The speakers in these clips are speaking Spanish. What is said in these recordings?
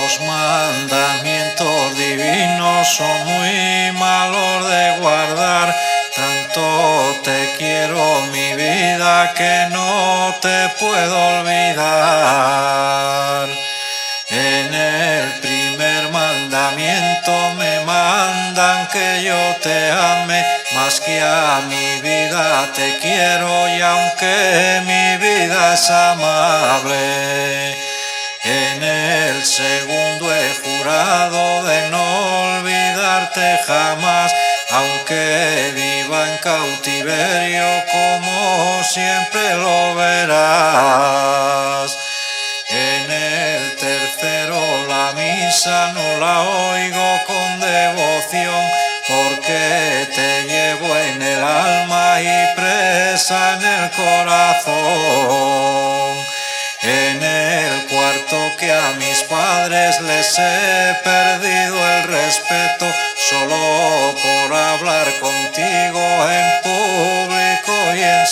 Los mandamientos divinos son muy malos de guardar. Tanto te quiero, mi vida, que no te puedo olvidar. En el primer mandamiento me mandan que yo te ame, más que a mi vida te quiero, y aunque mi vida es amable. En el segundo he jurado de no olvidarte jamás, aunque viva en cautiverio, como siempre lo verás. En el tercero la misa no la oigo con devoción, porque te llevo en el alma y presa en el corazón. En el cuarto, que a mis padres les he perdido el respeto, solo por hablar contigo en público y en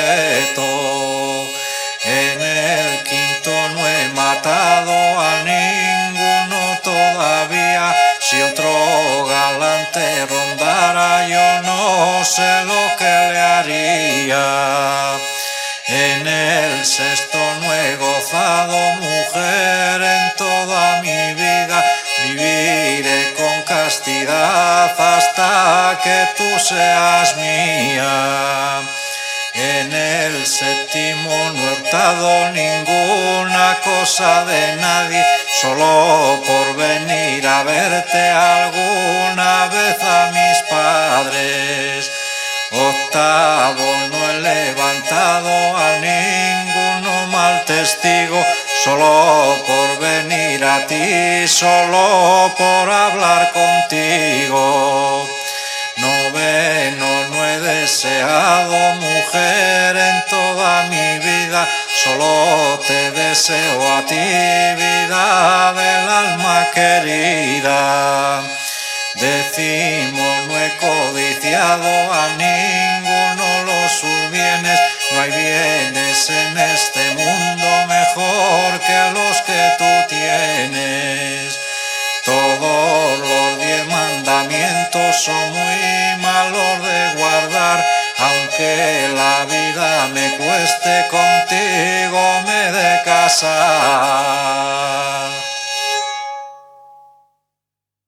secreto. En el quinto no he matado a ninguno todavía, si otro galante rondara yo no sé lo que le haría. En el sexto no he gozado mujer en toda mi vida, viviré con castidad hasta que tú seas mía. En el séptimo no he hurtado ninguna cosa de nadie, solo por venir a verte alguna vez a mis padres. Octavo, no he levantado a ninguno mal testigo, solo por venir a ti, solo por hablar contigo. Noveno, no he deseado mujer en toda mi vida, solo te deseo a ti, vida del alma querida. Décimo, no he codiciado a ninguno los sus bienes, no hay bienes en este mundo mejor que los que tú tienes. Todos los 10 mandamientos son muy malos de guardar, aunque la vida me cueste, contigo me he de casar.